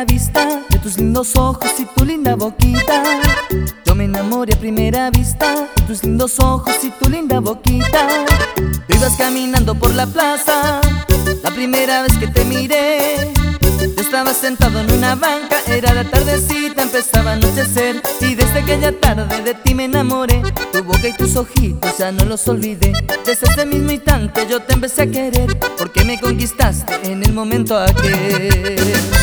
primera vista, de tus lindos ojos y tu linda boquita. Yo me enamoré a primera vista, de tus lindos ojos y tu linda boquita. Tú ibas caminando por la plaza, la primera vez que te miré. Yo estaba sentado en una banca, era la tardecita, empezaba a anochecer. Y desde aquella tarde de ti me enamoré, tu boca y tus ojitos ya no los olvidé. Desde ese mismo instante yo te empecé a querer, porque me conquistaste en el momento aquel.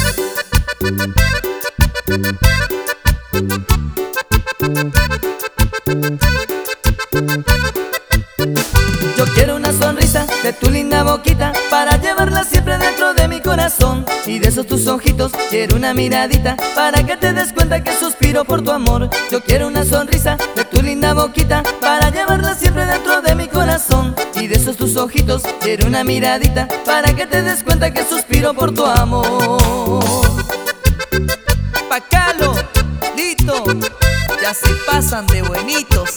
Yo quiero una sonrisa de tu linda boquita, para llevarla siempre dentro de mi corazón. Y de esos tus ojitos quiero una miradita, para que te des cuenta que suspiro por tu amor. Yo quiero una sonrisa de tu linda boquita, para llevarla siempre dentro de mi corazón. Y de esos tus ojitos quiero una miradita, para que te des cuenta que suspiro por tu amor. Pacalo, Lito, ya se pasan de buenitos.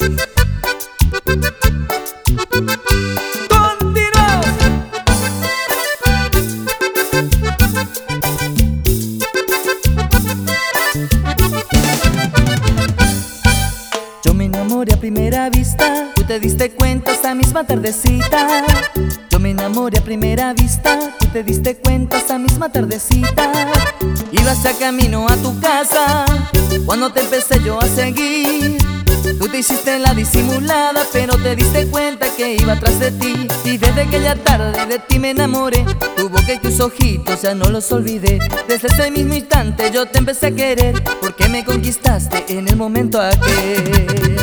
Yo me enamoré a primera vista, tú te diste cuenta esta misma tardecita. Yo me enamoré a primera vista, tú te diste cuenta esta misma tardecita. Ibas a camino a tu casa, cuando te empecé yo a seguir. Tú te hiciste la disimulada, pero te diste cuenta que iba atrás de ti. Y desde aquella tarde de ti me enamoré, tu boca y tus ojitos ya no los olvidé. Desde ese mismo instante yo te empecé a querer, porque me conquistaste en el momento aquel.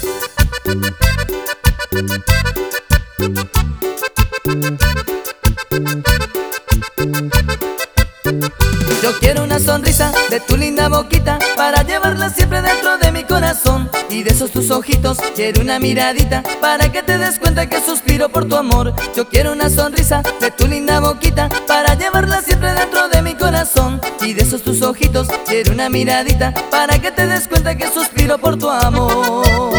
Yo quiero una sonrisa de tu linda boquita, para llevarla siempre dentro de mi corazón. Y de esos tus ojitos quiero una miradita, para que te des cuenta que suspiro por tu amor. Yo quiero una sonrisa de tu linda boquita, para llevarla siempre dentro de mi corazón. Y de esos tus ojitos quiero una miradita, para que te des cuenta que suspiro por tu amor.